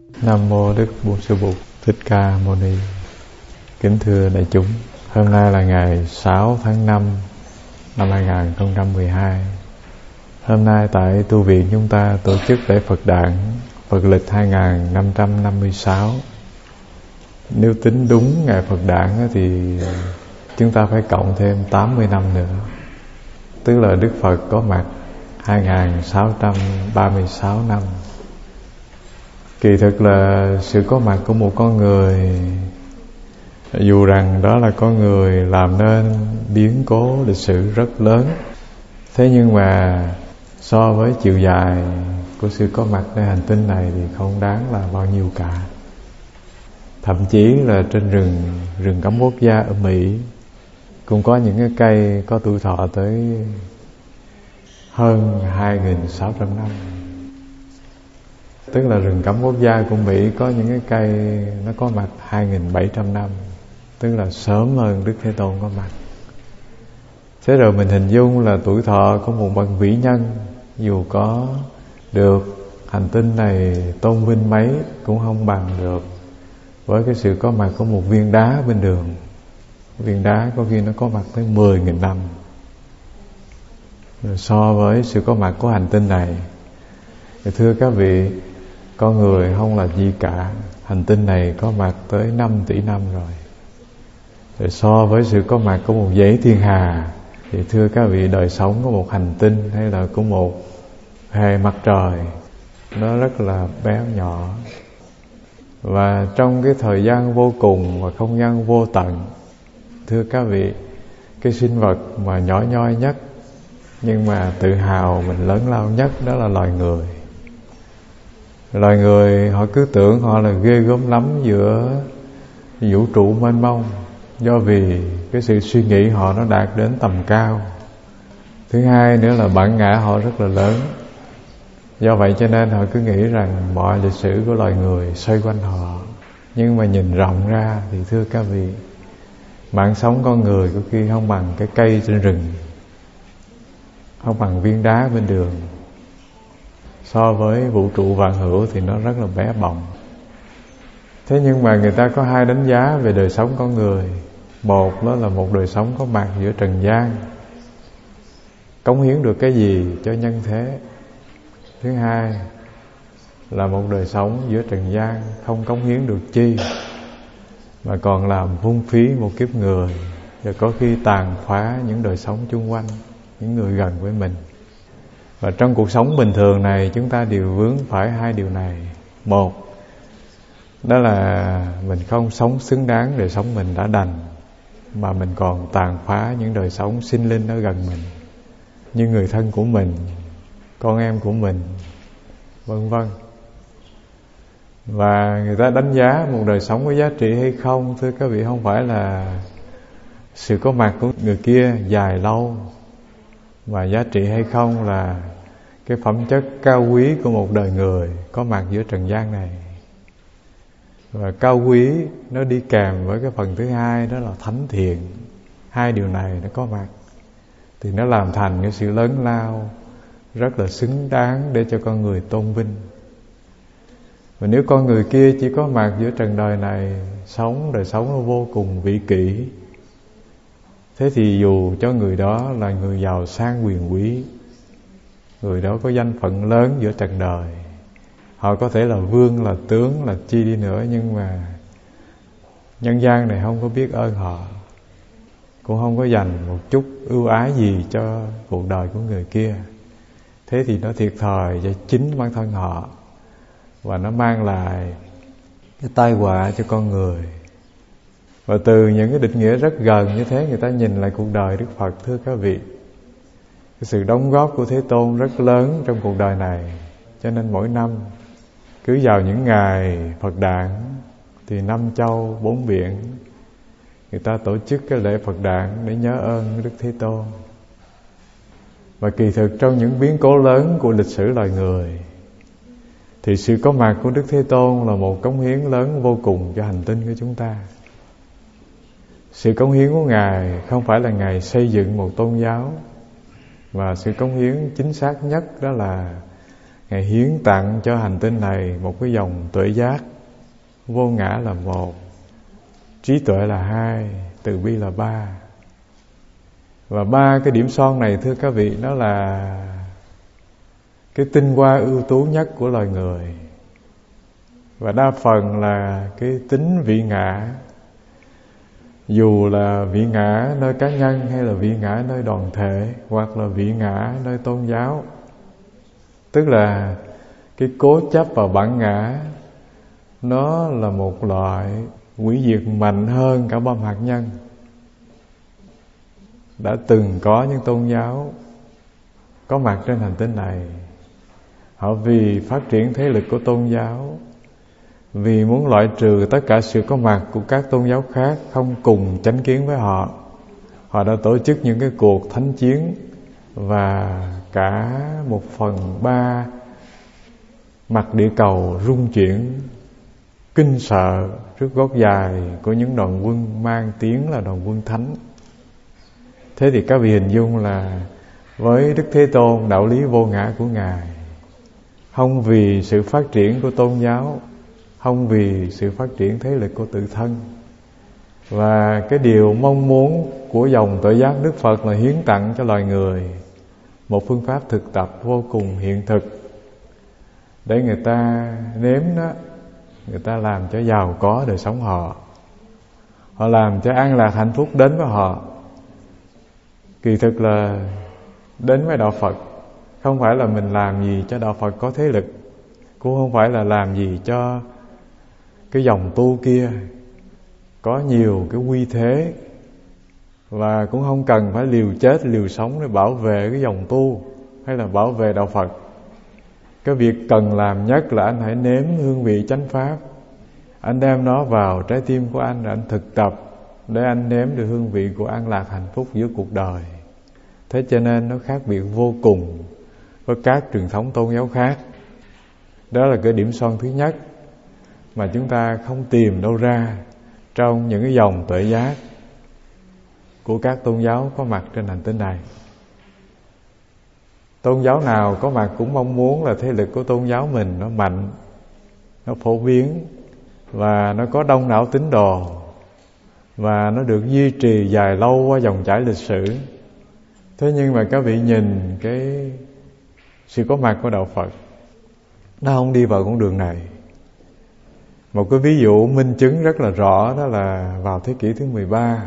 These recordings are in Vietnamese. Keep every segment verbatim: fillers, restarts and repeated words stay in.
Nam mô Đức Bổn Sư Bụt Thích Ca Mâu Ni. Kính thưa đại chúng, hôm nay là ngày sáu tháng năm năm hai nghìn không trăm mười hai. Hôm nay tại tu viện chúng ta tổ chức lễ Phật đản Phật lịch hai nghìn năm trăm năm mươi sáu. Nếu tính đúng ngày Phật đản thì chúng ta phải cộng thêm tám mươi năm nữa, tức là Đức Phật có mặt hai nghìn sáu trăm ba mươi sáu năm. Kỳ thực là sự có mặt của một con người, dù rằng đó là con người làm nên biến cố lịch sử rất lớn, thế nhưng mà so với chiều dài của sự có mặtในhành tinh này thì không đáng là bao nhiêu cả. Thậm chí là trên rừng rừng cấm quốc gia ở Mỹ cũng có những cái cây có tuổi thọ tới hơn hai nghìn sáu trăm năm. Tức là rừng cấm quốc gia của Mỹ có những cái cây nó có mặt hai nghìn bảy trăm năm, tức là sớm hơn Đức Thế Tôn có mặt. Thế rồi mình hình dung là tuổi thọ của một bậc vĩ nhân, dù có được hành tinh này tôn vinh mấy cũng không bằng được với cái sự có mặt của một viên đá bên đường. Viên đá có khi nó có mặt tới mười nghìn năm. Rồi so với sự có mặt của hành tinh này thì thưa các vị, con người không là gì cả. Hành tinh này có mặt tới năm tỷ năm rồi. Rồi so với sự có mặt của một dãy thiên hà thì thưa các vị, đời sống của một hành tinh hay là của một hệ mặt trời nó rất là bé nhỏ. Và trong cái thời gian vô cùng và không gian vô tận, thưa các vị, cái sinh vật mà nhỏ nhoi nhất nhưng mà tự hào mình lớn lao nhất đó là loài người. Loài người họ cứ tưởng họ là ghê gớm lắm giữa vũ trụ mênh mông, do vì cái sự suy nghĩ họ nó đạt đến tầm cao. Thứ hai nữa là bản ngã họ rất là lớn. Do vậy cho nên họ cứ nghĩ rằng mọi lịch sử của loài người xoay quanh họ. Nhưng mà nhìn rộng ra thì thưa các vị, mạng sống con người có khi không bằng cái cây trên rừng, không bằng viên đá bên đường. So với vũ trụ vạn hữu thì nó rất là bé bỏng. Thế nhưng mà người ta có hai đánh giá về đời sống con người. Một đó là một đời sống có mặt giữa trần gian, cống hiến được cái gì cho nhân thế. Thứ hai là một đời sống giữa trần gian không cống hiến được chi, mà còn làm vung phí một kiếp người, và có khi tàn phá những đời sống chung quanh, những người gần với mình. Và trong cuộc sống bình thường này chúng ta đều vướng phải hai điều này. Một, đó là mình không sống xứng đáng đời sống mình đã đành, mà mình còn tàn phá những đời sống sinh linh ở gần mình, như người thân của mình, con em của mình, vân vân. Và người ta đánh giá một đời sống có giá trị hay không, thưa các vị, không phải là sự có mặt của người kia dài lâu, mà giá trị hay không là cái phẩm chất cao quý của một đời người có mặt giữa trần gian này. Và cao quý nó đi kèm với cái phần thứ hai, đó là thánh thiện. Hai điều này nó có mặt thì nó làm thành cái sự lớn lao rất là xứng đáng để cho con người tôn vinh. Và nếu con người kia chỉ có mặt giữa trần đời này, sống đời sống nó vô cùng vị kỷ, thế thì dù cho người đó là người giàu sang quyền quý, người đó có danh phận lớn giữa trần đời, họ có thể là vương, là tướng, là chi đi nữa, nhưng mà nhân gian này không có biết ơn họ, cũng không có dành một chút ưu ái gì cho cuộc đời của người kia. Thế thì nó thiệt thòi cho chính bản thân họ, và nó mang lại cái tai họa cho con người. Và từ những cái định nghĩa rất gần như thế, người ta nhìn lại cuộc đời Đức Phật, thưa các vị, cái sự đóng góp của Thế Tôn rất lớn trong cuộc đời này. Cho nên mỗi năm cứ vào những ngày Phật đản thì năm châu bốn biển người ta tổ chức cái lễ Phật đản để nhớ ơn Đức Thế Tôn. Và kỳ thực trong những biến cố lớn của lịch sử loài người thì sự có mặt của Đức Thế Tôn là một cống hiến lớn vô cùng cho hành tinh của chúng ta. Sự cống hiến của Ngài không phải là Ngài xây dựng một tôn giáo, mà sự cống hiến chính xác nhất đó là Ngài hiến tặng cho hành tinh này một cái dòng tuệ giác. Vô ngã là một, trí tuệ là hai, từ bi là ba. Và ba cái điểm son này thưa các vị, nó là cái tinh hoa ưu tú nhất của loài người. Và đa phần là cái tính vị ngã, dù là vị ngã nơi cá nhân hay là vị ngã nơi đoàn thể, hoặc là vị ngã nơi tôn giáo. Tức là cái cố chấp vào bản ngã, nó là một loại hủy diệt mạnh hơn cả bom hạt nhân. Đã từng có những tôn giáo có mặt trên hành tinh này, họ vì phát triển thế lực của tôn giáo, vì muốn loại trừ tất cả sự có mặt của các tôn giáo khác không cùng chánh kiến với họ, họ đã tổ chức những cái cuộc thánh chiến. Và cả một phần ba mặt địa cầu rung chuyển kinh sợ trước gót dài của những đoàn quân mang tiếng là đoàn quân thánh. Thế thì các vị hình dung là với Đức Thế Tôn, đạo lý vô ngã của Ngài, không vì sự phát triển của tôn giáo, không vì sự phát triển thế lực của tự thân. Và cái điều mong muốn của dòng tuệ giác Đức Phật là hiến tặng cho loài người một phương pháp thực tập vô cùng hiện thực, để người ta nếm đó, người ta làm cho giàu có đời sống họ, họ làm cho an lạc hạnh phúc đến với họ. Kỳ thực là đến với đạo Phật không phải là mình làm gì cho đạo Phật có thế lực, cũng không phải là làm gì cho cái dòng tu kia có nhiều cái uy thế, và cũng không cần phải liều chết liều sống để bảo vệ cái dòng tu hay là bảo vệ đạo Phật. Cái việc cần làm nhất là anh hãy nếm hương vị chánh pháp, anh đem nó vào trái tim của anh, anh thực tập để anh nếm được hương vị của an lạc hạnh phúc giữa cuộc đời. Thế cho nên nó khác biệt vô cùng với các truyền thống tôn giáo khác. Đó là cái điểm son thứ nhất mà chúng ta không tìm đâu ra trong những cái dòng tuệ giác của các tôn giáo có mặt trên hành tinh này. Tôn giáo nào có mặt cũng mong muốn là thế lực của tôn giáo mình nó mạnh, nó phổ biến, và nó có đông đảo tín đồ, và nó được duy trì dài lâu qua dòng chảy lịch sử. Thế nhưng mà các vị nhìn cái sự có mặt của đạo Phật, nó không đi vào con đường này. Một cái ví dụ minh chứng rất là rõ đó là vào thế kỷ thứ mười ba,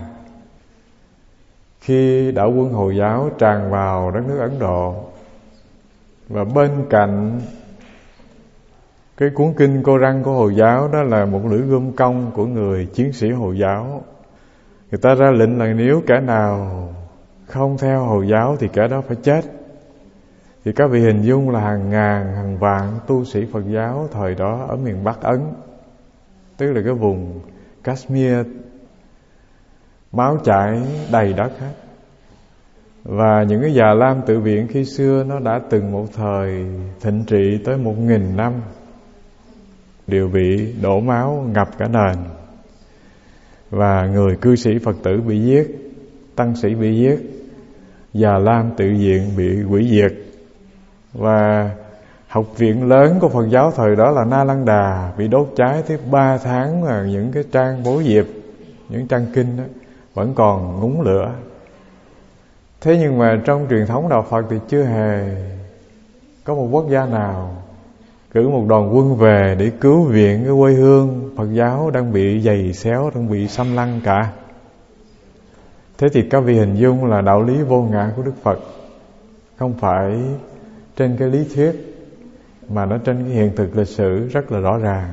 khi đạo quân Hồi giáo tràn vào đất nước Ấn Độ, và bên cạnh cái cuốn kinh Cô Răng của Hồi giáo đó là một lưỡi gươm cong của người chiến sĩ Hồi giáo. Người ta ra lệnh là nếu kẻ nào không theo Hồi giáo thì kẻ đó phải chết. Thì các vị hình dung là hàng ngàn, hàng vạn tu sĩ Phật giáo thời đó ở miền Bắc Ấn, tức là cái vùng Kashmir, máu chảy đầy đất hết. Và những cái già lam tự viện khi xưa nó đã từng một thời thịnh trị tới một nghìn năm, đều bị đổ máu ngập cả nền. Và người cư sĩ Phật tử bị giết, tăng sĩ bị giết, già lam tự viện bị hủy diệt. Và học viện lớn của Phật giáo thời đó là Na Lăng Đà bị đốt cháy tới ba tháng, mà những cái trang bố diệp, những trang kinh đó, vẫn còn ngúng lửa. Thế nhưng mà trong truyền thống đạo Phật thì chưa hề có một quốc gia nào cử một đoàn quân về để cứu viện cái quê hương Phật giáo đang bị giày xéo, đang bị xâm lăng cả. Thế thì các vị hình dung là đạo lý vô ngã của Đức Phật không phải trên cái lý thuyết, mà nó trên cái hiện thực lịch sử rất là rõ ràng.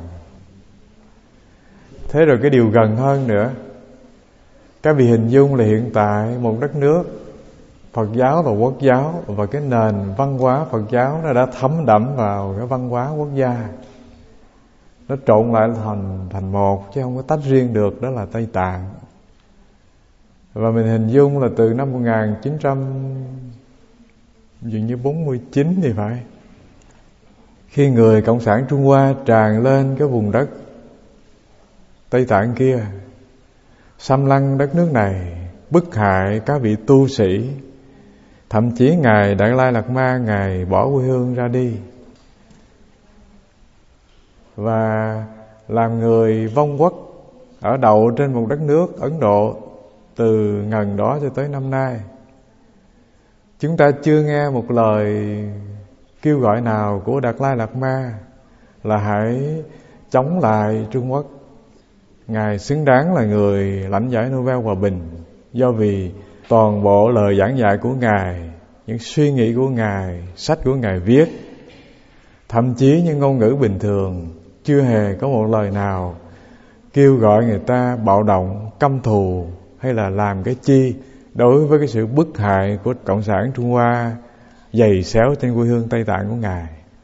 Thế rồi cái điều gần hơn nữa, các vị hình dung là hiện tại một đất nước Phật giáo và quốc giáo, và cái nền văn hóa Phật giáo nó đã thấm đẫm vào cái văn hóa quốc gia, nó trộn lại thành thành một chứ không có tách riêng được, đó là Tây Tạng. Và mình hình dung là từ năm một nghìn chín trăm dường như bốn mươi chín thì phải, khi người Cộng sản Trung Hoa tràn lên cái vùng đất Tây Tạng kia, xâm lăng đất nước này, bức hại các vị tu sĩ, thậm chí Ngài Đại Lai Lạt Ma, Ngài bỏ quê hương ra đi. và làm người vong quốc ở đậu trên một đất nước Ấn Độ từ ngần đó cho tới năm nay. Chúng ta chưa nghe một lời kêu gọi nào của Đạt Lai Lạt Ma là hãy chống lại Trung Quốc. Ngài xứng đáng là người lãnh giải Nobel Hòa Bình, do vì toàn bộ lời giảng dạy của Ngài, những suy nghĩ của Ngài, sách của Ngài viết, thậm chí những ngôn ngữ bình thường, chưa hề có một lời nào kêu gọi người ta bạo động, căm thù hay là làm cái chi đối với cái sự bức hại của Cộng sản Trung Hoa dày xéo trên quê hương Tây Tạng của Ngài.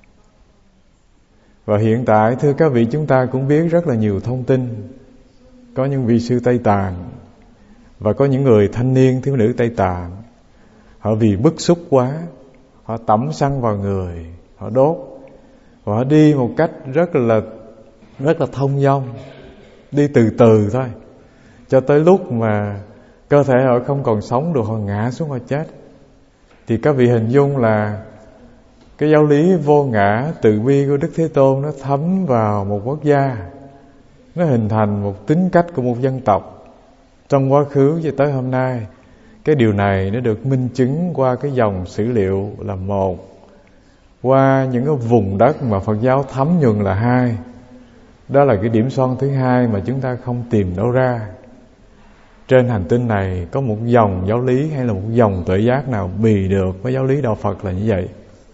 Và hiện tại thưa các vị, chúng ta cũng biết rất là nhiều thông tin. Có những vị sư Tây Tạng và có những người thanh niên thiếu nữ Tây Tạng, họ vì bức xúc quá, họ tẩm xăng vào người, họ đốt, và họ đi một cách rất là rất là thông dong, đi từ từ thôi, cho tới lúc mà cơ thể họ không còn sống được, họ ngã xuống, họ chết. Thì các vị hình dung là cái giáo lý vô ngã từ bi của Đức Thế Tôn nó thấm vào một quốc gia, nó hình thành một tính cách của một dân tộc trong quá khứ cho tới hôm nay. Cái điều này nó được minh chứng qua cái dòng sử liệu là một, qua những cái vùng đất mà Phật giáo thấm nhuần là hai. Đó là cái điểm son thứ hai mà chúng ta không tìm đâu ra. Trên hành tinh này có một dòng giáo lý hay là một dòng tuệ giác nào bì được với giáo lý Đạo Phật là như vậy.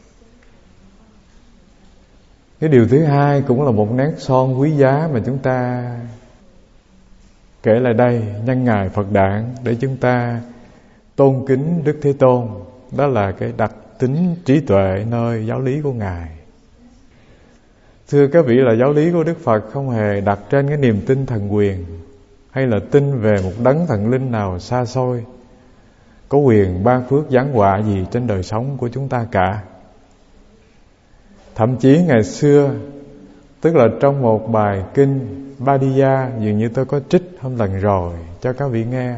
Cái điều thứ hai cũng là một nét son quý giá mà chúng ta kể lại đây nhân ngày Phật đản để chúng ta tôn kính Đức Thế Tôn. Đó là cái đặc tính trí tuệ nơi giáo lý của Ngài. Thưa các vị, là giáo lý của Đức Phật không hề đặt trên cái niềm tin thần quyền hay là tin về một đấng thần linh nào xa xôi có quyền ban phước giáng họa gì trên đời sống của chúng ta cả. Thậm chí ngày xưa, tức là trong một bài kinh Badiya, dường như tôi có trích hôm lần rồi cho các vị nghe,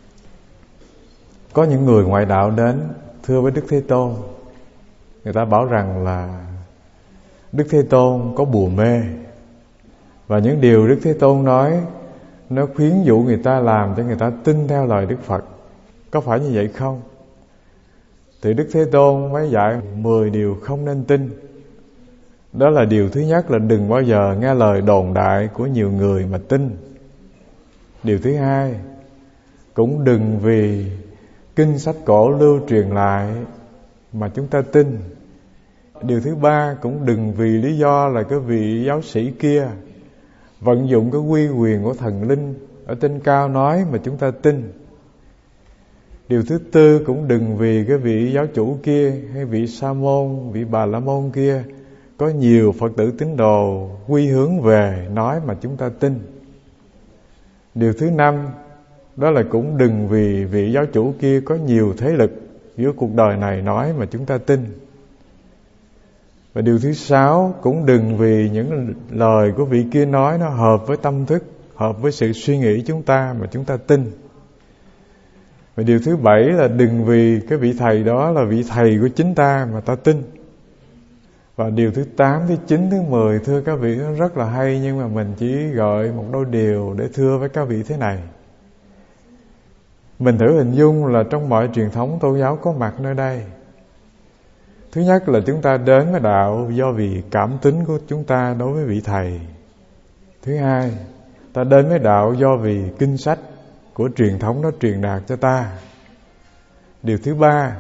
có những người ngoại đạo đến thưa với Đức Thế Tôn. Người ta bảo rằng là Đức Thế Tôn có bùa mê, và những điều Đức Thế Tôn nói nó khuyến dụ người ta, làm cho người ta tin theo lời Đức Phật. Có phải như vậy không? Thì Đức Thế Tôn mới dạy mười điều không nên tin. Đó là điều thứ nhất là đừng bao giờ nghe lời đồn đại của nhiều người mà tin. Điều thứ hai, cũng đừng vì kinh sách cổ lưu truyền lại mà chúng ta tin. Điều thứ ba, cũng đừng vì lý do là cái vị giáo sĩ kia vận dụng cái uy quyền của thần linh ở trên cao nói mà chúng ta tin. Điều thứ tư, cũng đừng vì cái vị giáo chủ kia hay vị sa môn, vị bà la môn kia có nhiều Phật tử tín đồ quy hướng về nói mà chúng ta tin. Điều thứ năm, đó là cũng đừng vì vị giáo chủ kia có nhiều thế lực giữa cuộc đời này nói mà chúng ta tin. Và điều thứ sáu, cũng đừng vì những lời của vị kia nói nó hợp với tâm thức, hợp với sự suy nghĩ chúng ta mà chúng ta tin. Và điều thứ bảy là đừng vì cái vị thầy đó là vị thầy của chính ta mà ta tin. Và điều thứ tám, thứ chín, thứ mười, thưa các vị, nó rất là hay, nhưng mà mình chỉ gọi một đôi điều để thưa với các vị thế này. Mình thử hình dung là trong mọi truyền thống tôn giáo có mặt nơi đây, thứ nhất là chúng ta đến với đạo do vì cảm tính của chúng ta đối với vị thầy. Thứ hai, ta đến với đạo do vì kinh sách của truyền thống nó truyền đạt cho ta. Điều thứ ba,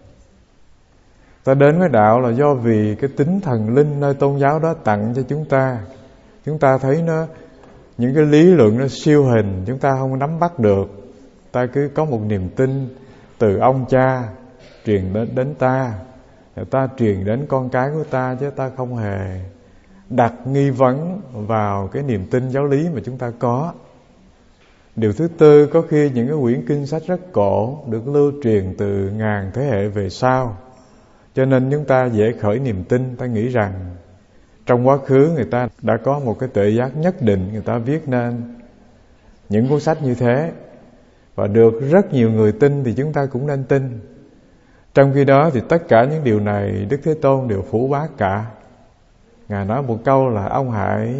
ta đến với đạo là do vì cái tính thần linh nơi tôn giáo đó tặng cho chúng ta. Chúng ta thấy nó, những cái lý luận nó siêu hình, chúng ta không nắm bắt được. Ta cứ có một niềm tin từ ông cha truyền đến, đến ta, rồi ta truyền đến con cái của ta, chứ ta không hề đặt nghi vấn vào cái niềm tin giáo lý mà chúng ta có. Điều thứ tư, có khi những cái quyển kinh sách rất cổ được lưu truyền từ ngàn thế hệ về sau, cho nên chúng ta dễ khởi niềm tin. Ta nghĩ rằng trong quá khứ người ta đã có một cái tuệ giác nhất định, người ta viết nên những cuốn sách như thế, và được rất nhiều người tin, thì chúng ta cũng nên tin. Trong khi đó thì tất cả những điều này Đức Thế Tôn đều phủ bác cả. Ngài nói một câu là ông hãy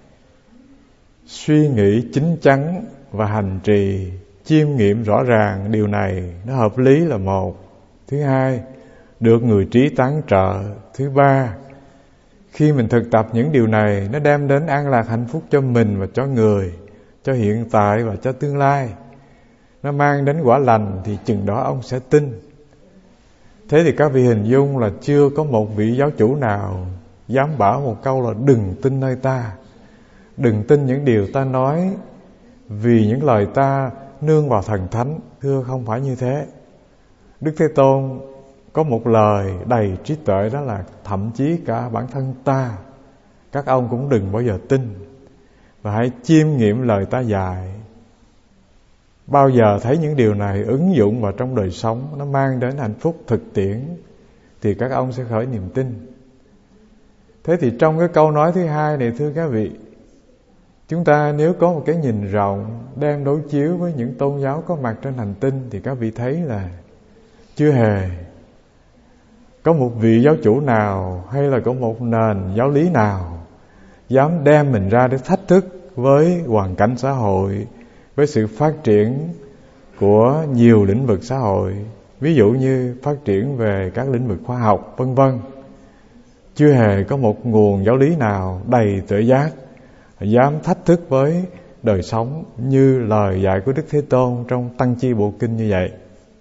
suy nghĩ chín chắn và hành trì chiêm nghiệm rõ ràng điều này nó hợp lý là một. Thứ hai, được người trí tán trợ. Thứ ba, khi mình thực tập những điều này, nó đem đến an lạc hạnh phúc cho mình và cho người, cho hiện tại và cho tương lai. Nó mang đến quả lành thì chừng đó ông sẽ tin. Thế thì các vị hình dung là chưa có một vị giáo chủ nào dám bảo một câu là đừng tin nơi ta, đừng tin những điều ta nói, vì những lời ta nương vào thần thánh. Thưa, không phải như thế. Đức Thế Tôn có một lời đầy trí tuệ, đó là thậm chí cả bản thân ta, các ông cũng đừng bao giờ tin, và hãy chiêm nghiệm lời ta dạy. Bao giờ thấy những điều này ứng dụng vào trong đời sống, nó mang đến hạnh phúc thực tiễn, thì các ông sẽ khởi niềm tin. Thế thì trong cái câu nói thứ hai này, thưa các vị, chúng ta nếu có một cái nhìn rộng, đem đối chiếu với những tôn giáo có mặt trên hành tinh, thì các vị thấy là chưa hề có một vị giáo chủ nào hay là có một nền giáo lý nào dám đem mình ra để thách thức với hoàn cảnh xã hội, với sự phát triển của nhiều lĩnh vực xã hội, ví dụ như phát triển về các lĩnh vực khoa học vân vân. Chưa hề có một nguồn giáo lý nào đầy tuệ giác dám thách thức với đời sống như lời dạy của Đức Thế Tôn trong Tăng Chi Bộ Kinh như vậy.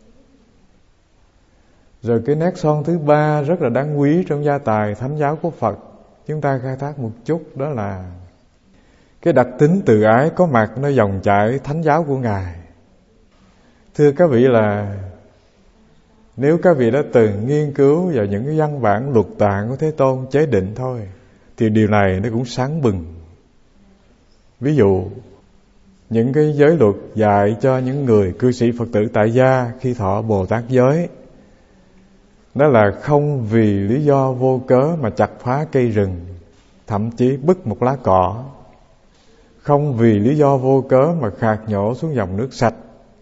Rồi cái nét son thứ ba rất là đáng quý trong gia tài thánh giáo của Phật, chúng ta khai thác một chút, đó là cái đặc tính từ ái có mặt nơi dòng chảy thánh giáo của Ngài. Thưa các vị, là nếu các vị đã từng nghiên cứu vào những cái văn bản luật tạng của Thế Tôn chế định thôi, thì điều này nó cũng sáng bừng. Ví dụ, những cái giới luật dạy cho những người cư sĩ Phật tử tại gia khi thọ Bồ Tát giới, đó là không vì lý do vô cớ mà chặt phá cây rừng, thậm chí bứt một lá cỏ, không vì lý do vô cớ mà khạc nhổ xuống dòng nước sạch.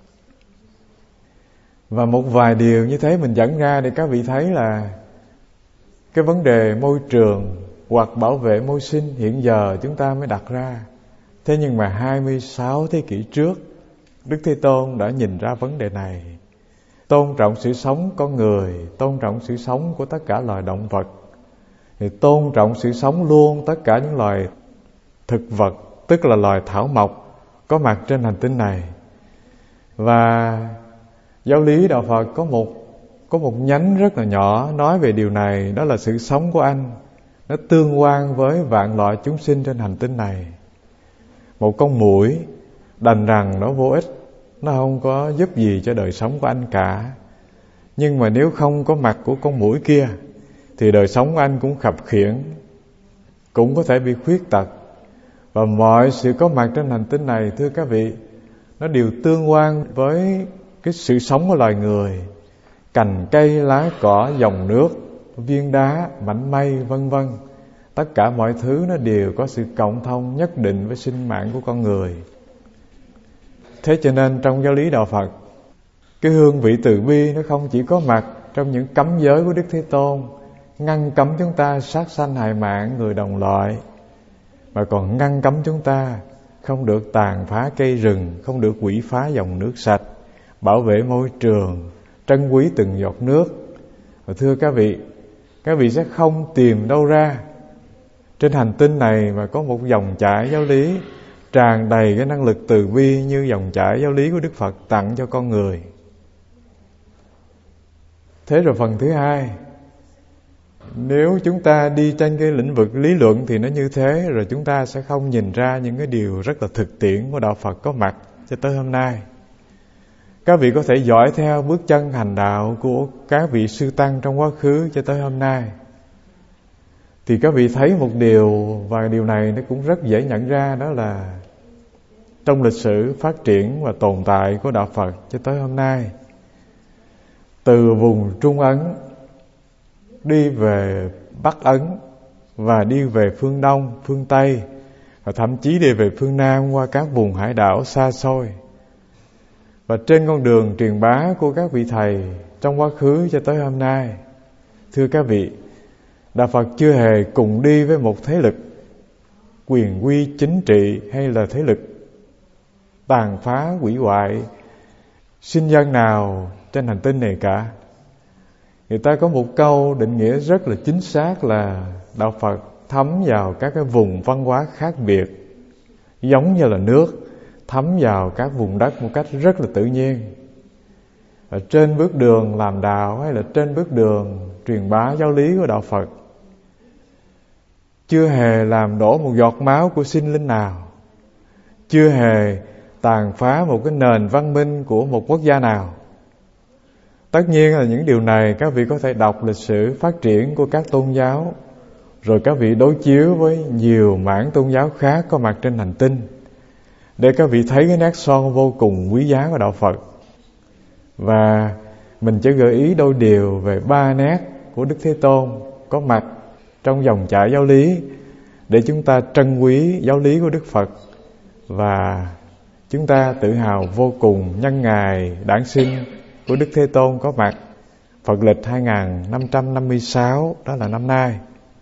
Và một vài điều như thế mình dẫn ra để các vị thấy là cái vấn đề môi trường hoặc bảo vệ môi sinh hiện giờ chúng ta mới đặt ra. Thế nhưng mà hai mươi sáu thế kỷ trước, Đức Thế Tôn đã nhìn ra vấn đề này. Tôn trọng sự sống con người, tôn trọng sự sống của tất cả loài động vật, thì tôn trọng sự sống luôn tất cả những loài thực vật, tức là loài thảo mộc có mặt trên hành tinh này. Và giáo lý Đạo Phật có một có một nhánh rất là nhỏ nói về điều này, đó là sự sống của anh nó tương quan với vạn loại chúng sinh trên hành tinh này. Một con muỗi đành rằng nó vô ích, nó không có giúp gì cho đời sống của anh cả. Nhưng mà nếu không có mặt của con muỗi kia, thì đời sống của anh cũng khập khiễng, cũng có thể bị khuyết tật. Và mọi sự có mặt trên hành tinh này, thưa các vị, nó đều tương quan với cái sự sống của loài người. Cành cây, lá cỏ, dòng nước, viên đá, mảnh mây vân vân, tất cả mọi thứ nó đều có sự cộng thông nhất định với sinh mạng của con người. Thế cho nên trong giáo lý Đạo Phật, cái hương vị từ bi nó không chỉ có mặt trong những cấm giới của Đức Thế Tôn, ngăn cấm chúng ta sát sanh hại mạng người đồng loại, mà còn ngăn cấm chúng ta không được tàn phá cây rừng, không được quỷ phá dòng nước sạch, bảo vệ môi trường, trân quý từng giọt nước. Và thưa các vị, các vị sẽ không tìm đâu ra trên hành tinh này mà có một dòng chảy giáo lý tràn đầy cái năng lực từ bi như dòng chảy giáo lý của Đức Phật tặng cho con người. Thế rồi phần thứ hai, nếu chúng ta đi trên cái lĩnh vực lý luận thì nó như thế, rồi chúng ta sẽ không nhìn ra những cái điều rất là thực tiễn của Đạo Phật có mặt cho tới hôm nay. Các vị có thể dõi theo bước chân hành đạo của các vị sư tăng trong quá khứ cho tới hôm nay, thì các vị thấy một điều, và điều này nó cũng rất dễ nhận ra, đó là trong lịch sử phát triển và tồn tại của Đạo Phật cho tới hôm nay, từ vùng Trung Ấn đi về Bắc Ấn và đi về phương Đông, phương Tây, và thậm chí đi về phương Nam qua các vùng hải đảo xa xôi. Và trên con đường truyền bá của các vị thầy trong quá khứ cho tới hôm nay, thưa các vị, Đạo Phật chưa hề cùng đi với một thế lực quyền quy chính trị hay là thế lực tàn phá hủy hoại sinh dân nào trên hành tinh này cả. Người ta có một câu định nghĩa rất là chính xác là Đạo Phật thấm vào các cái vùng văn hóa khác biệt, giống như là nước thấm vào các vùng đất một cách rất là tự nhiên. Và trên bước đường làm đạo hay là trên bước đường truyền bá giáo lý của Đạo Phật, chưa hề làm đổ một giọt máu của sinh linh nào, chưa hề tàn phá một cái nền văn minh của một quốc gia nào. Tất nhiên là những điều này các vị có thể đọc lịch sử phát triển của các tôn giáo, rồi các vị đối chiếu với nhiều mảng tôn giáo khác có mặt trên hành tinh, để các vị thấy cái nét son vô cùng quý giá của Đạo Phật. Và mình chỉ gợi ý đôi điều về ba nét của Đức Thế Tôn có mặt trong dòng chảy giáo lý, để chúng ta trân quý giáo lý của Đức Phật, và chúng ta tự hào vô cùng nhân ngày đản sinh của Đức Thế Tôn có mặt Phật lịch hai nghìn năm trăm năm mươi sáu, đó là năm nay.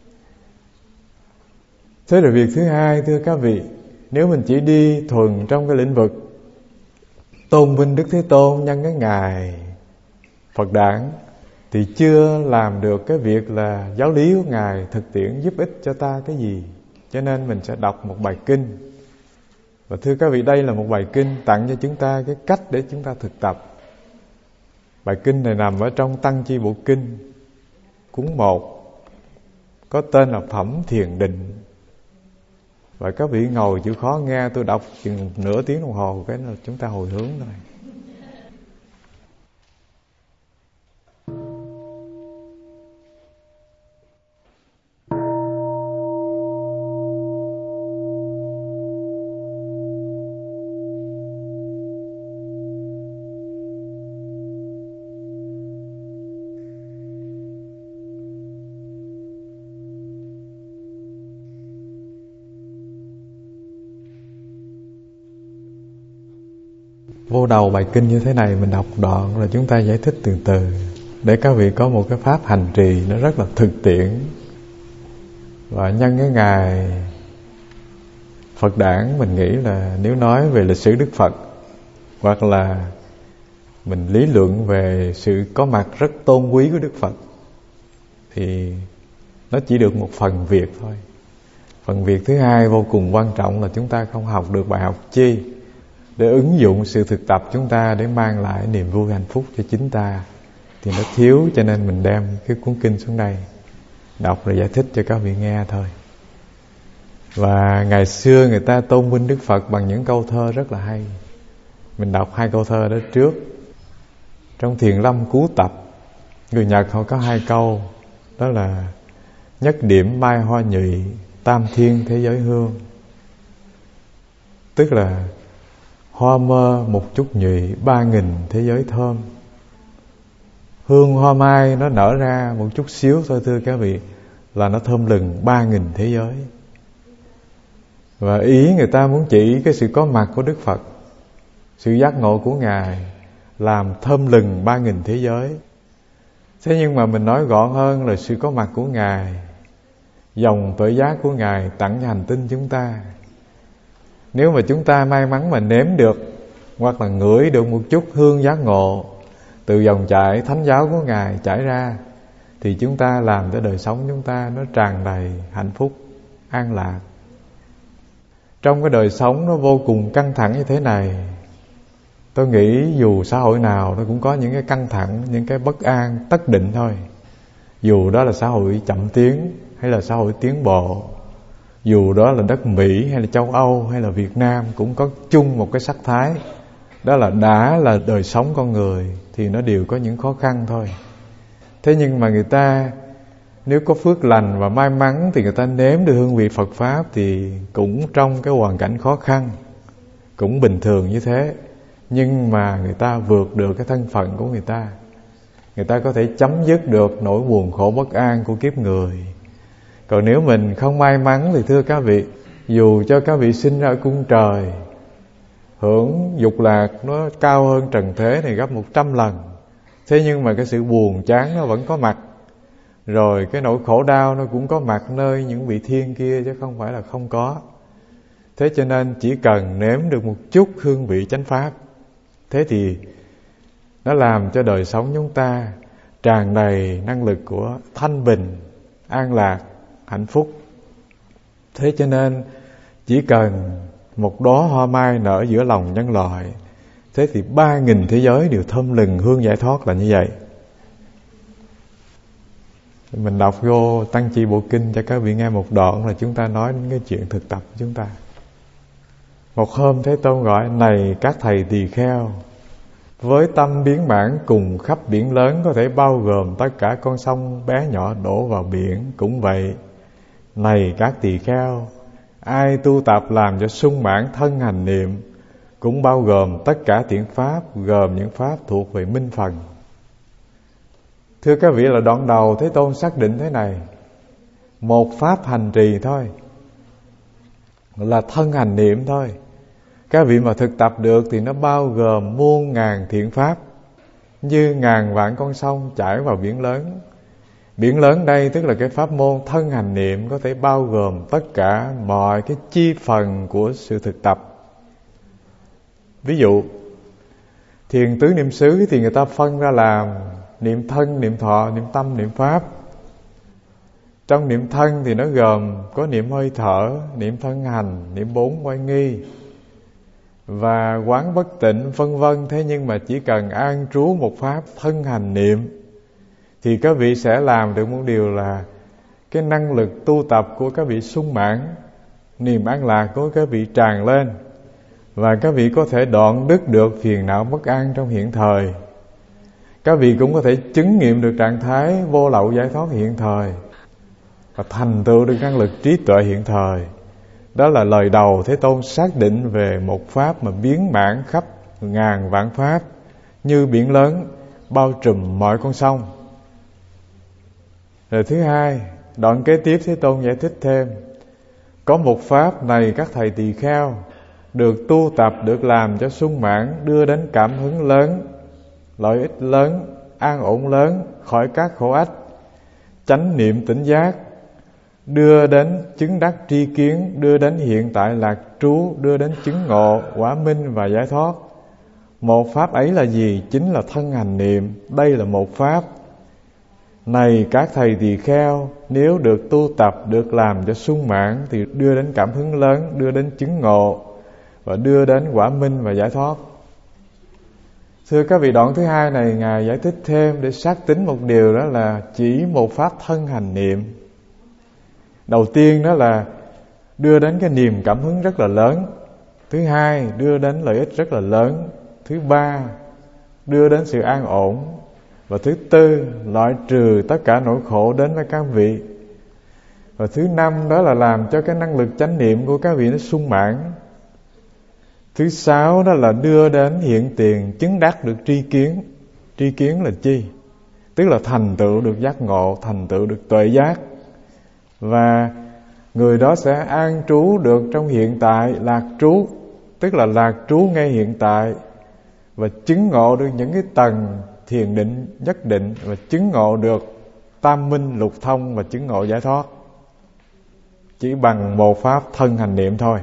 Thế rồi việc thứ hai, thưa các vị, nếu mình chỉ đi thuần trong cái lĩnh vực tôn vinh Đức Thế Tôn nhân cái ngày Phật đản, thì chưa làm được cái việc là giáo lý của Ngài thực tiễn giúp ích cho ta cái gì. Cho nên mình sẽ đọc một bài kinh. Và thưa các vị, đây là một bài kinh tặng cho chúng ta cái cách để chúng ta thực tập. Bài kinh này nằm ở trong Tăng Chi Bộ Kinh cuốn một, có tên là Phẩm Thiền Định. Và các vị ngồi chịu khó nghe tôi đọc chừng nửa tiếng đồng hồ, cái là chúng ta hồi hướng thôi. Vô đầu bài kinh như thế này mình đọc đoạn rồi chúng ta giải thích từ từ, để các vị có một cái pháp hành trì nó rất là thực tiễn. Và nhân cái ngày Phật đản, mình nghĩ là nếu nói về lịch sử Đức Phật, hoặc là mình lý luận về sự có mặt rất tôn quý của Đức Phật, thì nó chỉ được một phần việc thôi. Phần việc thứ hai vô cùng quan trọng là chúng ta không học được bài học chi để ứng dụng sự thực tập chúng ta để mang lại niềm vui hạnh phúc cho chính ta, thì nó thiếu. Cho nên mình đem cái cuốn kinh xuống đây đọc rồi giải thích cho các vị nghe thôi. Và ngày xưa người ta tôn vinh Đức Phật bằng những câu thơ rất là hay. Mình đọc hai câu thơ đó trước. Trong Thiền Lâm Cứu Tập, người Nhật họ có hai câu, đó là nhất điểm mai hoa nhụy, tam thiên thế giới hương. Tức là hoa mơ một chút nhụy, ba nghìn thế giới thơm. Hương hoa mai nó nở ra một chút xíu thôi, thưa các vị, là nó thơm lừng ba nghìn thế giới. Và ý người ta muốn chỉ cái sự có mặt của Đức Phật, sự giác ngộ của Ngài làm thơm lừng ba nghìn thế giới. Thế nhưng mà mình nói gọn hơn là sự có mặt của Ngài, dòng tuệ giác của Ngài tặng cho hành tinh chúng ta. Nếu mà chúng ta may mắn mà nếm được hoặc là ngửi được một chút hương giác ngộ từ dòng chảy thánh giáo của Ngài chảy ra, thì chúng ta làm cho đời sống chúng ta nó tràn đầy hạnh phúc, an lạc. Trong cái đời sống nó vô cùng căng thẳng như thế này, tôi nghĩ dù xã hội nào nó cũng có những cái căng thẳng, những cái bất an tất định thôi. Dù đó là xã hội chậm tiến hay là xã hội tiến bộ, dù đó là đất Mỹ hay là châu Âu hay là Việt Nam, cũng có chung một cái sắc thái, đó là đã là đời sống con người thì nó đều có những khó khăn thôi. Thế nhưng mà người ta nếu có phước lành và may mắn thì người ta nếm được hương vị Phật Pháp, thì cũng trong cái hoàn cảnh khó khăn, cũng bình thường như thế, nhưng mà người ta vượt được cái thân phận của người ta. Người ta có thể chấm dứt được nỗi buồn khổ bất an của kiếp người. Còn nếu mình không may mắn thì thưa các vị, dù cho các vị sinh ra ở cung trời, hưởng dục lạc nó cao hơn trần thế này gấp một trăm lần, thế nhưng mà cái sự buồn chán nó vẫn có mặt. Rồi cái nỗi khổ đau nó cũng có mặt nơi những vị thiên kia, chứ không phải là không có. Thế cho nên chỉ cần nếm được một chút hương vị chánh pháp, thế thì nó làm cho đời sống chúng ta tràn đầy năng lực của thanh bình, an lạc, hạnh phúc. Thế cho nên chỉ cần một đóa hoa mai nở giữa lòng nhân loại, thế thì ba nghìn thế giới đều thơm lừng hương giải thoát, là như vậy. Mình đọc vô Tăng Chi Bộ Kinh cho các vị nghe một đoạn, là chúng ta nói đến cái chuyện thực tập của chúng ta. Một hôm Thế Tôn gọi: này các thầy tỳ kheo, với tâm biến mãn cùng khắp biển lớn, có thể bao gồm tất cả con sông bé nhỏ đổ vào biển. Cũng vậy, này các tỳ kheo, ai tu tập làm cho sung mãn thân hành niệm, cũng bao gồm tất cả thiện pháp, gồm những pháp thuộc về minh phần. Thưa các vị, là đoạn đầu Thế Tôn xác định thế này: một pháp hành trì thôi, là thân hành niệm thôi. Các vị mà thực tập được thì nó bao gồm muôn ngàn thiện pháp, như ngàn vạn con sông chảy vào biển lớn. Biển lớn đây tức là cái pháp môn thân hành niệm, có thể bao gồm tất cả mọi cái chi phần của sự thực tập. Ví dụ thiền tứ niệm xứ thì người ta phân ra làm niệm thân, niệm thọ, niệm tâm, niệm pháp. Trong niệm thân thì nó gồm có niệm hơi thở, niệm thân hành, niệm bốn oai nghi và quán bất tịnh vân vân. Thế nhưng mà chỉ cần an trú một pháp thân hành niệm thì các vị sẽ làm được một điều là cái năng lực tu tập của các vị sung mãn, niềm an lạc của các vị tràn lên, và các vị có thể đoạn đứt được phiền não bất an trong hiện thời. Các vị cũng có thể chứng nghiệm được trạng thái vô lậu giải thoát hiện thời, và thành tựu được năng lực trí tuệ hiện thời. Đó là lời đầu Thế Tôn xác định về một pháp mà biến mãn khắp ngàn vạn pháp, như biển lớn bao trùm mọi con sông. Rồi thứ hai, đoạn kế tiếp Thế Tôn giải thích thêm: có một pháp này các thầy tỳ kheo, được tu tập, được làm cho sung mãn, đưa đến cảm hứng lớn, lợi ích lớn, an ổn lớn, khỏi các khổ ách, chánh niệm tỉnh giác, đưa đến chứng đắc tri kiến, đưa đến hiện tại lạc trú, đưa đến chứng ngộ, quả minh và giải thoát. Một pháp ấy là gì? Chính là thân hành niệm. Đây là một pháp. Này các thầy tỳ kheo, nếu được tu tập, được làm cho sung mãn, thì đưa đến cảm hứng lớn, đưa đến chứng ngộ và đưa đến quả minh và giải thoát. Thưa các vị, đoạn thứ hai này Ngài giải thích thêm để xác tín một điều, đó là chỉ một pháp thân hành niệm. Đầu tiên đó là đưa đến cái niềm cảm hứng rất là lớn. Thứ hai, đưa đến lợi ích rất là lớn. Thứ ba, đưa đến sự an ổn. Và thứ tư, loại trừ tất cả nỗi khổ đến với các vị. Và thứ năm, đó là làm cho cái năng lực chánh niệm của các vị nó sung mãn. Thứ sáu, đó là đưa đến hiện tiền chứng đắc được tri kiến. Tri kiến là chi? Tức là thành tựu được giác ngộ, thành tựu được tuệ giác. Và người đó sẽ an trú được trong hiện tại, lạc trú, tức là lạc trú ngay hiện tại, và chứng ngộ được những cái tầng thiền định nhất định, và chứng ngộ được tam minh lục thông và chứng ngộ giải thoát, chỉ bằng một pháp thân hành niệm thôi.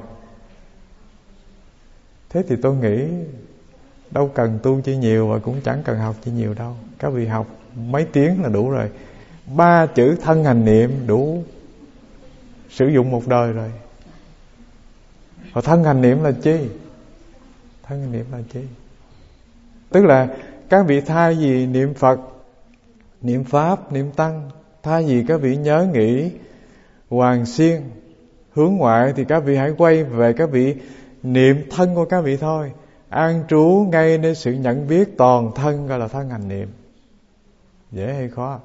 Thế thì tôi nghĩ đâu cần tu chi nhiều, và cũng chẳng cần học chi nhiều đâu. Các vị học mấy tiếng là đủ rồi. Ba chữ thân hành niệm đủ sử dụng một đời rồi. Và thân hành niệm là chi? Thân hành niệm là chi? Tức là các vị thay vì niệm Phật, niệm Pháp, niệm Tăng, thay vì các vị nhớ nghĩ hoàng xiên hướng ngoại, thì các vị hãy quay về các vị niệm thân của các vị thôi. An trú ngay nơi sự nhận biết toàn thân, gọi là thân hành niệm. Dễ hay khó?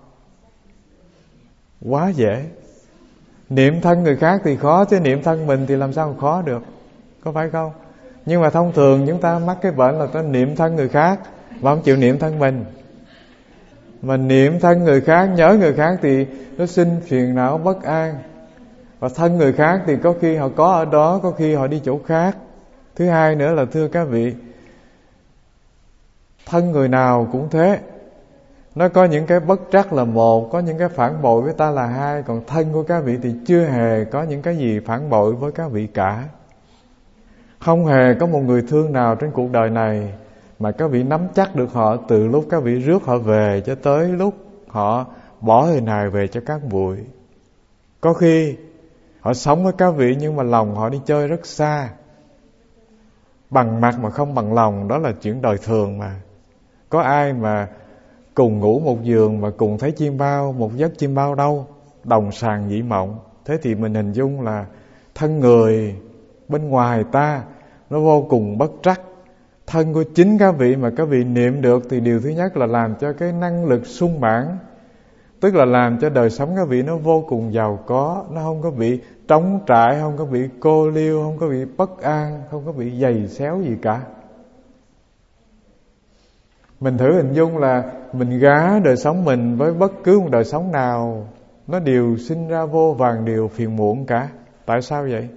Quá dễ. Niệm thân người khác thì khó, chứ niệm thân mình thì làm sao khó được, có phải không? Nhưng mà thông thường chúng ta mắc cái bệnh là ta niệm thân người khác mà không chịu niệm thân mình. Mà niệm thân người khác, nhớ người khác thì nó sinh phiền não bất an. Và thân người khác thì có khi họ có ở đó, có khi họ đi chỗ khác. Thứ hai nữa là thưa các vị, thân người nào cũng thế, Nó có những cái bất trắc là một, có những cái phản bội với ta là hai, còn thân của các vị thì chưa hề có những cái gì phản bội với các vị cả. Không hề có một người thương nào trên cuộc đời này mà các vị nắm chắc được họ từ lúc các vị rước họ về cho tới lúc họ bỏ hình hài về cho các bụi. Có khi họ sống với các vị nhưng mà lòng họ đi chơi rất xa. Bằng mặt mà không bằng lòng, đó là chuyện đời thường mà. Có ai mà cùng ngủ một giường mà cùng thấy chim bao, một giấc chim bao đâu, đồng sàng dị mộng. Thế thì mình hình dung là thân người bên ngoài ta nó vô cùng bất trắc. Thân của chính các vị mà các vị niệm được thì điều thứ nhất là làm cho cái năng lực sung mãn, tức là làm cho đời sống các vị nó vô cùng giàu có, nó không có bị trống trải, không có bị cô liêu, không có bị bất an, không có bị giày xéo gì cả. Mình thử hình dung là mình gá đời sống mình với bất cứ một đời sống nào, nó đều sinh ra vô vàn điều phiền muộn cả. Tại sao vậy?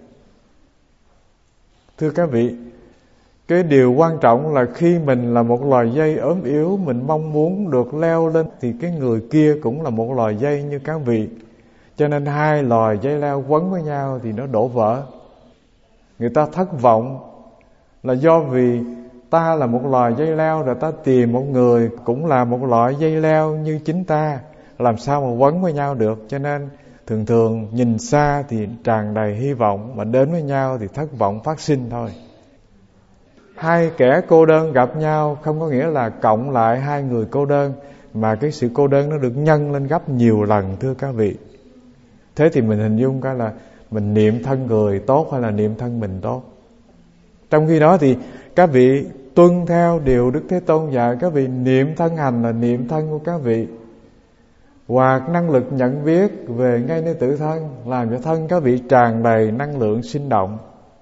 Thưa các vị, cái điều quan trọng là khi mình là một loài dây ốm yếu, mình mong muốn được leo lên, thì cái người kia cũng là một loài dây như các vị. Cho nên hai loài dây leo quấn với nhau thì nó đổ vỡ. Người ta thất vọng là do vì ta là một loài dây leo, rồi ta tìm một người cũng là một loại dây leo như chính ta, làm sao mà quấn với nhau được. Cho nên thường thường nhìn xa thì tràn đầy hy vọng, mà đến với nhau thì thất vọng phát sinh thôi. Hai kẻ cô đơn gặp nhau không có nghĩa là cộng lại hai người cô đơn, mà cái sự cô đơn nó được nhân lên gấp nhiều lần, thưa các vị. Thế thì mình hình dung coi là mình niệm thân người tốt hay là niệm thân mình tốt. Trong khi đó thì các vị tuân theo điều Đức Thế Tôn dạy, các vị niệm thân hành là niệm thân của các vị, hoặc năng lực nhận biết về ngay nơi tự thân, làm cho thân các vị tràn đầy năng lượng sinh động.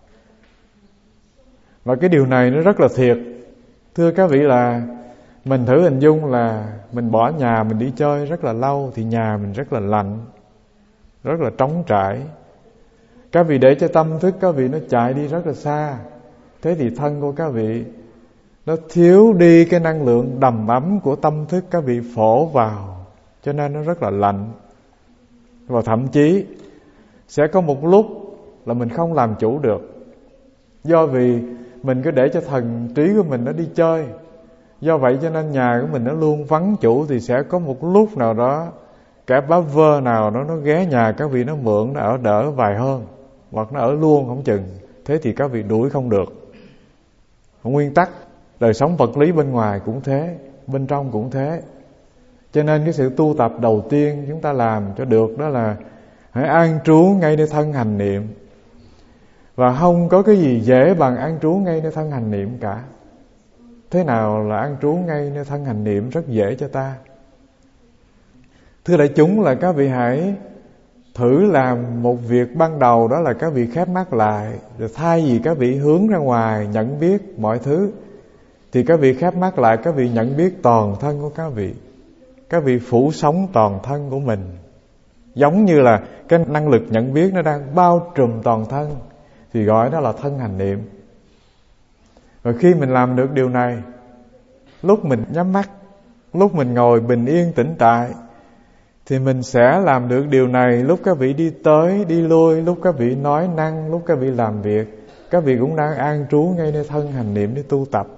Và cái điều này nó rất là thiệt. Thưa các vị, là mình thử hình dung là mình bỏ nhà mình đi chơi rất là lâu, thì nhà mình rất là lạnh, rất là trống trải. Các vị để cho tâm thức các vị nó chạy đi rất là xa, thế thì thân của các vị nó thiếu đi cái năng lượng đầm ấm của tâm thức các vị phổ vào, cho nên nó rất là lạnh. Và thậm chí sẽ có một lúc là mình không làm chủ được, do vì mình cứ để cho thần trí của mình nó đi chơi. Do vậy cho nên nhà của mình nó luôn vắng chủ, thì sẽ có một lúc nào đó kẻ bá vơ nào đó nó ghé nhà các vị, nó mượn, nó ở đỡ vài hôm, hoặc nó ở luôn không chừng. Thế thì các vị đuổi không được. Nguyên tắc đời sống vật lý bên ngoài cũng thế, bên trong cũng thế. Cho nên cái sự tu tập đầu tiên chúng ta làm cho được đó là hãy an trú ngay nơi thân hành niệm. Và không có cái gì dễ bằng an trú ngay nơi thân hành niệm cả. Thế nào là an trú ngay nơi thân hành niệm? Rất dễ cho ta. Thưa đại chúng, là các vị hãy thử làm một việc ban đầu, đó là các vị khép mắt lại. Rồi thay vì các vị hướng ra ngoài nhận biết mọi thứ, thì các vị khép mắt lại, các vị nhận biết toàn thân của các vị. Các vị phủ sống toàn thân của mình, giống như là cái năng lực nhận biết nó đang bao trùm toàn thân, thì gọi đó là thân hành niệm. Và khi mình làm được điều này, lúc mình nhắm mắt, lúc mình ngồi bình yên tĩnh tại, thì mình sẽ làm được điều này lúc các vị đi tới, đi lui, lúc các vị nói năng, lúc các vị làm việc. Các vị cũng đang an trú ngay nơi thân hành niệm để tu tập.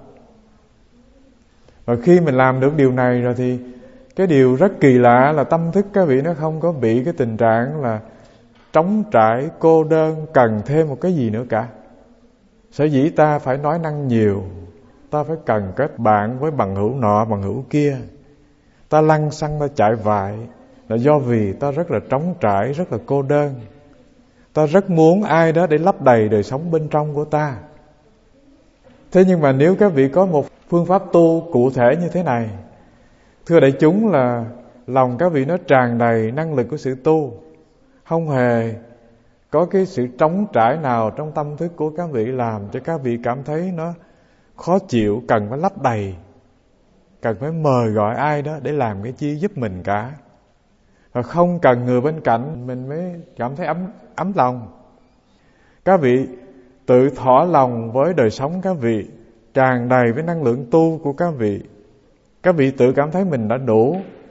Và khi mình làm được điều này rồi thì cái điều rất kỳ lạ là tâm thức các vị nó không có bị cái tình trạng là trống trải, cô đơn, cần thêm một cái gì nữa cả. Sở dĩ ta phải nói năng nhiều, ta phải cần kết bạn với bằng hữu nọ, bằng hữu kia, ta lăng xăng, ta chạy vại, là do vì ta rất là trống trải, rất là cô đơn. Ta rất muốn ai đó để lấp đầy đời sống bên trong của ta. Thế nhưng mà nếu các vị có một phương pháp tu cụ thể như thế này, thưa đại chúng, là lòng các vị nó tràn đầy năng lực của sự tu, không hề có cái sự trống trải nào trong tâm thức của các vị làm cho các vị cảm thấy nó khó chịu, cần phải lấp đầy, cần phải mời gọi ai đó để làm cái chi giúp mình cả. Và không cần người bên cạnh mình mới cảm thấy ấm, ấm lòng. Các vị tự thỏa lòng với đời sống các vị, tràn đầy với năng lượng tu của các vị. Các vị tự cảm thấy mình đã đủ,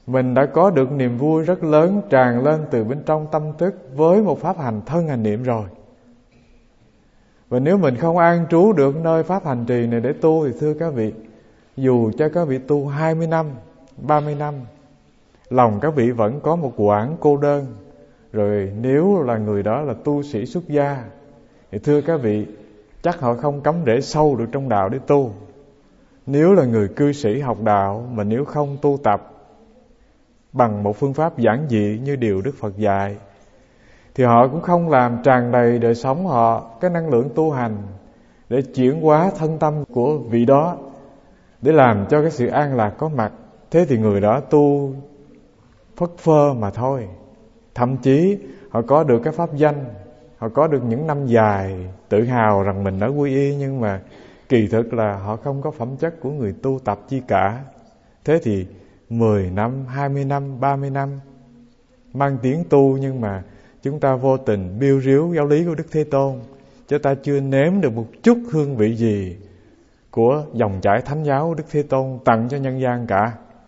mình đã có được niềm vui rất lớn tràn lên từ bên trong tâm thức với một pháp hành thân hành niệm rồi. Và nếu mình không an trú được nơi pháp hành trì này để tu, thì thưa các vị, dù cho các vị tu hai mươi năm, ba mươi năm, lòng các vị vẫn có một quãng cô đơn. Rồi nếu là người đó là tu sĩ xuất gia, thì thưa các vị, chắc họ không cắm rễ sâu được trong đạo để tu. Nếu là người cư sĩ học đạo, mà nếu không tu tập bằng một phương pháp giản dị như điều Đức Phật dạy, thì họ cũng không làm tràn đầy đời sống họ cái năng lượng tu hành để chuyển hóa thân tâm của vị đó, để làm cho cái sự an lạc có mặt. Thế thì người đó tu phất phơ mà thôi. Thậm chí họ có được cái pháp danh, họ có được những năm dài tự hào rằng mình đã quy y, nhưng mà kỳ thực là họ không có phẩm chất của người tu tập chi cả. Thế thì mười năm, hai mươi năm, ba mươi năm mang tiếng tu, nhưng mà chúng ta vô tình biêu riếu giáo lý của Đức Thế Tôn, chúng ta chưa nếm được một chút hương vị gì của dòng chảy thánh giáo của Đức Thế Tôn tặng cho nhân gian cả.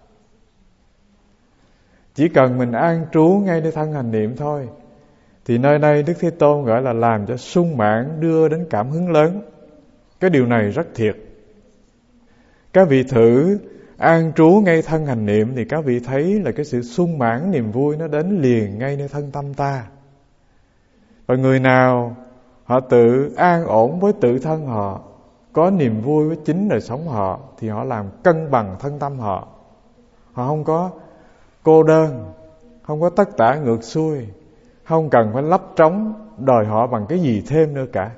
Chỉ cần mình an trú ngay nơi thân hành niệm thôi, thì nơi đây Đức Thế Tôn gọi là làm cho sung mãn, đưa đến cảm hứng lớn. Cái điều này rất thiệt. Các vị thử an trú ngay thân hành niệm, thì các vị thấy là cái sự sung mãn niềm vui nó đến liền ngay nơi thân tâm ta. Và người nào họ tự an ổn với tự thân họ, có niềm vui với chính đời sống họ, thì họ làm cân bằng thân tâm họ. Họ không có cô đơn, không có tất tả ngược xuôi, không cần phải lấp trống đòi họ bằng cái gì thêm nữa cả.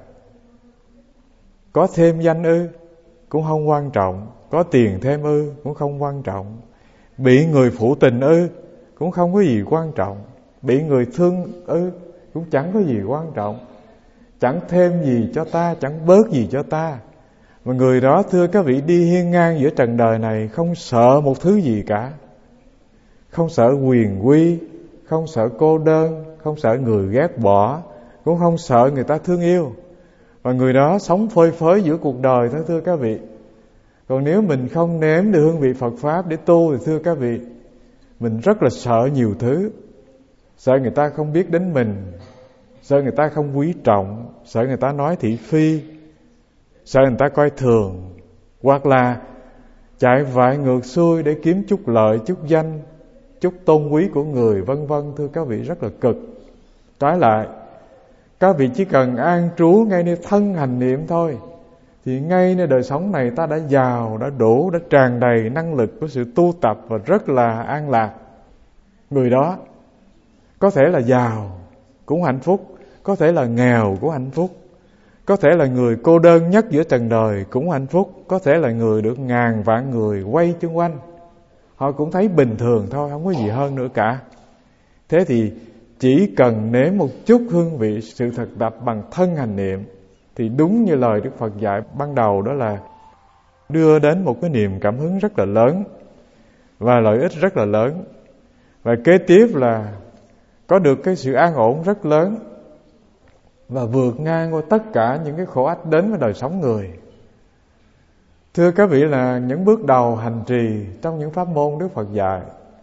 Có thêm danh ư cũng không quan trọng, có tiền thêm ư cũng không quan trọng, bị người phụ tình ư cũng không có gì quan trọng, bị người thương ư cũng chẳng có gì quan trọng. Chẳng thêm gì cho ta, chẳng bớt gì cho ta. Mà người đó thưa các vị đi hiên ngang giữa trần đời này, không sợ một thứ gì cả. Không sợ quyền quy, không sợ cô đơn, không sợ người ghét bỏ, cũng không sợ người ta thương yêu. Và người đó sống phơi phới giữa cuộc đời đó thưa các vị. Còn nếu mình không nếm được hương vị Phật Pháp để tu, thì thưa các vị, mình rất là sợ nhiều thứ. Sợ người ta không biết đến mình, sợ người ta không quý trọng, sợ người ta nói thị phi, sợ người ta coi thường, hoặc là chạy vại ngược xuôi để kiếm chút lợi, chút danh, chút tôn quý của người, vân vân. Thưa các vị, rất là cực. Trái lại, các vị chỉ cần an trú ngay nơi thân hành niệm thôi, thì ngay nơi đời sống này ta đã giàu, đã đủ, đã tràn đầy năng lực của sự tu tập và rất là an lạc. Người đó có thể là giàu cũng hạnh phúc, có thể là nghèo cũng hạnh phúc, có thể là người cô đơn nhất giữa trần đời cũng hạnh phúc, có thể là người được ngàn vạn người quay chung quanh, họ cũng thấy bình thường thôi, không có gì hơn nữa cả. Thế thì chỉ cần nếm một chút hương vị sự thực tập bằng thân hành niệm, thì đúng như lời Đức Phật dạy ban đầu, đó là đưa đến một cái niềm cảm hứng rất là lớn và lợi ích rất là lớn. Và kế tiếp là có được cái sự an ổn rất lớn và vượt ngang qua tất cả những cái khổ ách đến với đời sống người. Thưa các vị, là những bước đầu hành trì trong những pháp môn Đức Phật dạy,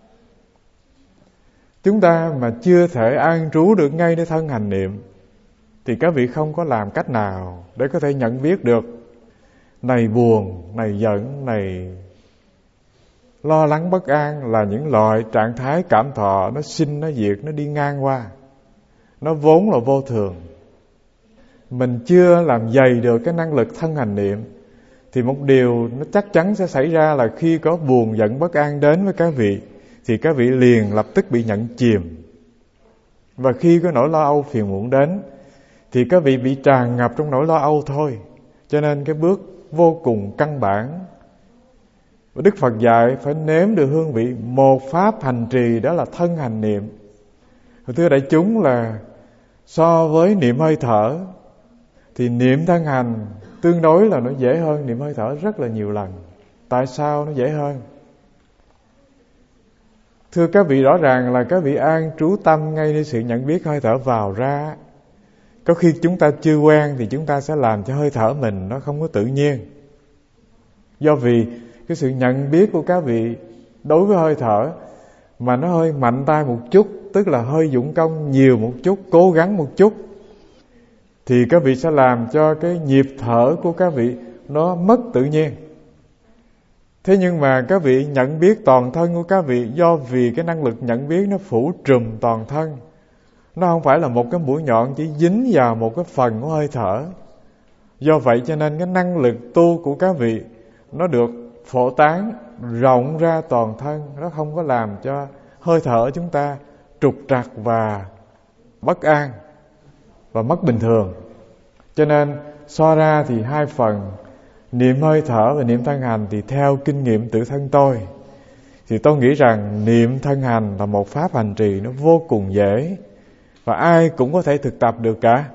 chúng ta mà chưa thể an trú được ngay nơi thân hành niệm, thì các vị không có làm cách nào để có thể nhận biết được này buồn, này giận, này lo lắng bất an là những loại trạng thái cảm thọ nó sinh, nó diệt, nó đi ngang qua, nó vốn là vô thường. Mình chưa làm dày được cái năng lực thân hành niệm, thì một điều nó chắc chắn sẽ xảy ra là khi có buồn giận bất an đến với các vị, thì các vị liền lập tức bị nhận chìm. Và khi có nỗi lo âu phiền muộn đến, thì các vị bị tràn ngập trong nỗi lo âu thôi. Cho nên cái bước vô cùng căn bản và Đức Phật dạy phải nếm được hương vị một pháp hành trì, đó là thân hành niệm. Thưa đại chúng, là so với niệm hơi thở thì niệm thân hành tương đối là nó dễ hơn niệm hơi thở rất là nhiều lần. Tại sao nó dễ hơn? Thưa các vị, rõ ràng là các vị an trú tâm ngay nơi sự nhận biết hơi thở vào ra. Có khi chúng ta chưa quen thì chúng ta sẽ làm cho hơi thở mình nó không có tự nhiên. Do vì cái sự nhận biết của các vị đối với hơi thở mà nó hơi mạnh tay một chút, tức là hơi dụng công nhiều một chút, cố gắng một chút, thì các vị sẽ làm cho cái nhịp thở của các vị nó mất tự nhiên. Thế nhưng mà các vị nhận biết toàn thân của các vị, do vì cái năng lực nhận biết nó phủ trùm toàn thân, nó không phải là một cái mũi nhọn chỉ dính vào một cái phần của hơi thở. Do vậy cho nên cái năng lực tu của các vị nó được phổ tán rộng ra toàn thân, nó không có làm cho hơi thở chúng ta trục trặc và bất an và mất bình thường. Cho nên so ra thì hai phần niệm hơi thở và niệm thân hành, thì theo kinh nghiệm tự thân tôi, thì tôi nghĩ rằng niệm thân hành là một pháp hành trì nó vô cùng dễ, và ai cũng có thể thực tập được cả.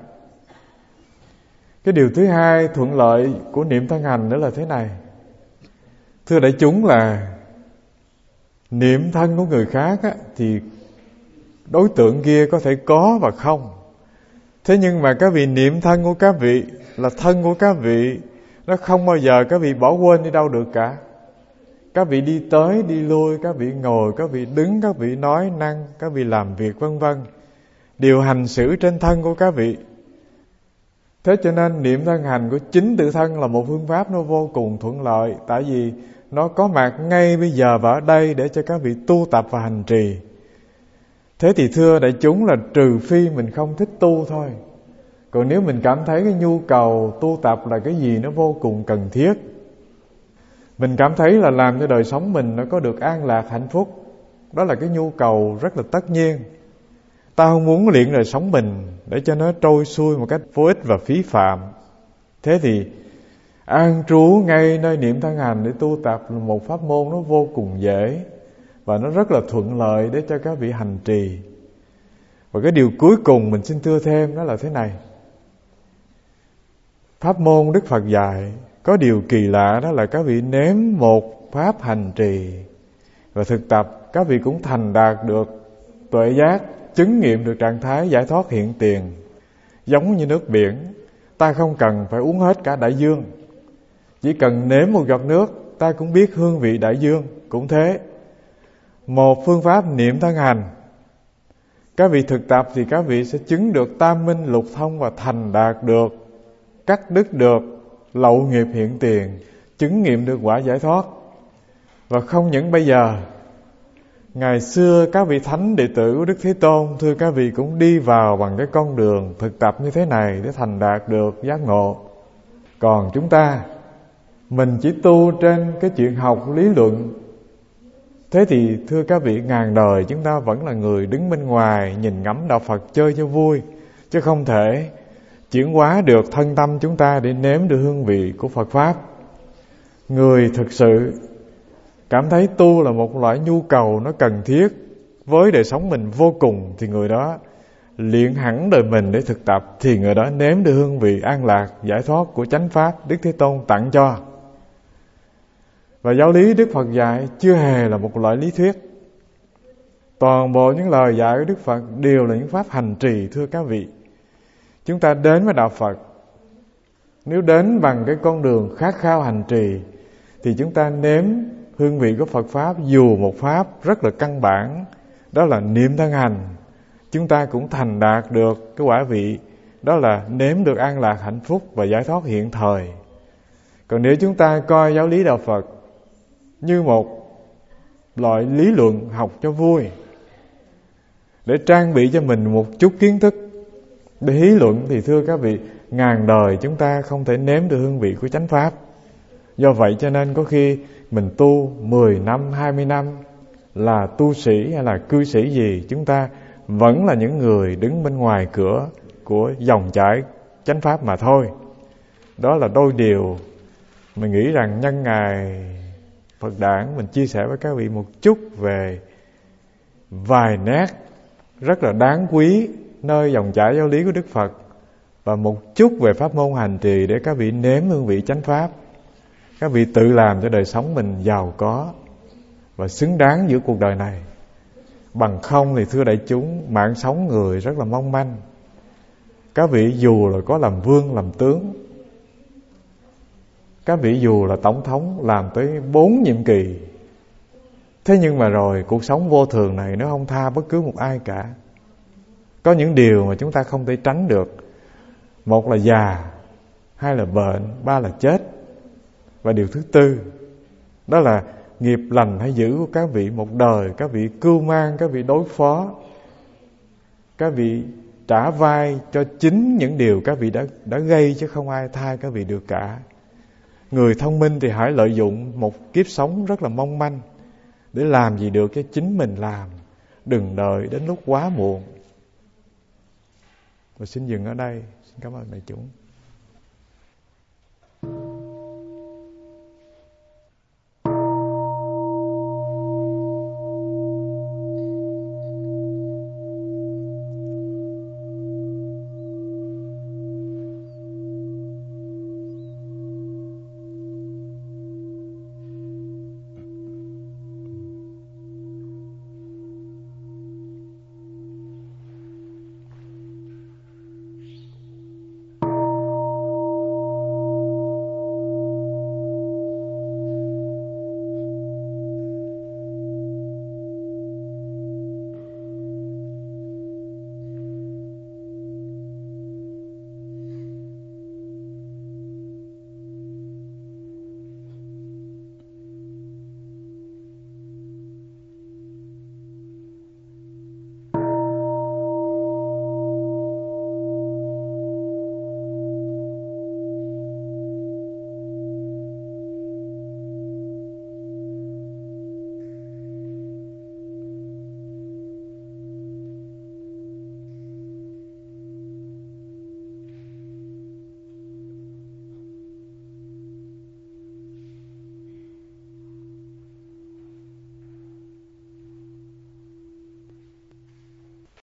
Cái điều thứ hai thuận lợi của niệm thân hành nữa là thế này. Thưa đại chúng, là niệm thân của người khác á, thì đối tượng kia có thể có và không. Thế nhưng mà các vị niệm thân của các vị là thân của các vị, nó không bao giờ các vị bỏ quên đi đâu được cả. Các vị đi tới đi lui, các vị ngồi, các vị đứng, các vị nói năng, các vị làm việc vân vân, đều hành xử trên thân của các vị. Thế cho nên niệm thân hành của chính tự thân là một phương pháp nó vô cùng thuận lợi, tại vì nó có mặt ngay bây giờ và ở đây để cho các vị tu tập và hành trì. Thế thì thưa đại chúng, là trừ phi mình không thích tu thôi. Còn nếu mình cảm thấy cái nhu cầu tu tập là cái gì nó vô cùng cần thiết, mình cảm thấy là làm cho đời sống mình nó có được an lạc hạnh phúc, đó là cái nhu cầu rất là tất nhiên. Ta không muốn luyện đời sống mình để cho nó trôi xuôi một cách vô ích và phí phạm. Thế thì an trú ngay nơi niệm thân hành để tu tập là một pháp môn nó vô cùng dễ, và nó rất là thuận lợi để cho các vị hành trì. Và cái điều cuối cùng mình xin thưa thêm đó là thế này. Pháp môn Đức Phật dạy có điều kỳ lạ, đó là các vị nếm một pháp hành trì và thực tập, các vị cũng thành đạt được tuệ giác, chứng nghiệm được trạng thái giải thoát hiện tiền. Giống như nước biển, ta không cần phải uống hết cả đại dương, chỉ cần nếm một giọt nước ta cũng biết hương vị đại dương. Cũng thế, một phương pháp niệm thân hành, các vị thực tập thì các vị sẽ chứng được tam minh lục thông và thành đạt được, cắt đứt được lậu nghiệp hiện tiền, chứng nghiệm được quả giải thoát. Và không những bây giờ, ngày xưa các vị thánh đệ tử của Đức Thế Tôn, thưa các vị, cũng đi vào bằng cái con đường thực tập như thế này để thành đạt được giác ngộ. Còn chúng ta, mình chỉ tu trên cái chuyện học lý luận. Thế thì thưa các vị, ngàn đời chúng ta vẫn là người đứng bên ngoài nhìn ngắm đạo Phật chơi cho vui, chứ không thể chuyển hóa được thân tâm chúng ta để nếm được hương vị của Phật Pháp. Người thực sự cảm thấy tu là một loại nhu cầu nó cần thiết với đời sống mình vô cùng, thì người đó luyện hẳn đời mình để thực tập, thì người đó nếm được hương vị an lạc, giải thoát của chánh Pháp Đức Thế Tôn tặng cho. Và giáo lý Đức Phật dạy chưa hề là một loại lý thuyết. Toàn bộ những lời dạy của Đức Phật đều là những pháp hành trì, thưa các vị. Chúng ta đến với đạo Phật, nếu đến bằng cái con đường khát khao hành trì, thì chúng ta nếm hương vị của Phật Pháp, dù một pháp rất là căn bản, đó là niệm thân hành, chúng ta cũng thành đạt được cái quả vị, đó là nếm được an lạc hạnh phúc và giải thoát hiện thời. Còn nếu chúng ta coi giáo lý đạo Phật như một loại lý luận học cho vui, để trang bị cho mình một chút kiến thức để hí luận, thì thưa các vị, ngàn đời chúng ta không thể nếm được hương vị của chánh Pháp. Do vậy cho nên có khi mình tu mười năm, hai mươi năm, là tu sĩ hay là cư sĩ gì, chúng ta vẫn là những người đứng bên ngoài cửa của dòng chảy chánh Pháp mà thôi. Đó là đôi điều mình nghĩ rằng nhân ngày Phật Đản mình chia sẻ với các vị một chút về vài nét rất là đáng quý nơi dòng chảy giáo lý của Đức Phật, và một chút về pháp môn hành trì để các vị nếm hương vị chánh Pháp, các vị tự làm cho đời sống mình giàu có và xứng đáng giữa cuộc đời này. Bằng không thì thưa đại chúng, mạng sống người rất là mong manh. Các vị dù là có làm vương làm tướng, các vị dù là tổng thống làm tới bốn nhiệm kỳ, Thế nhưng mà rồi cuộc sống vô thường này nó không tha bất cứ một ai cả. Có những điều mà chúng ta không thể tránh được. Một là già, hai là bệnh, ba là chết. Và điều thứ tư, đó là nghiệp lành hay dữ của các vị một đời. Các vị cưu mang, các vị đối phó, các vị trả vai cho chính những điều các vị đã, đã gây, chứ không ai thay các vị được cả. Người thông minh thì hãy lợi dụng một kiếp sống rất là mong manh để làm gì được cho chính mình làm. Đừng đợi đến lúc quá muộn. Và xin dừng ở đây. Xin cảm ơn đại chúng.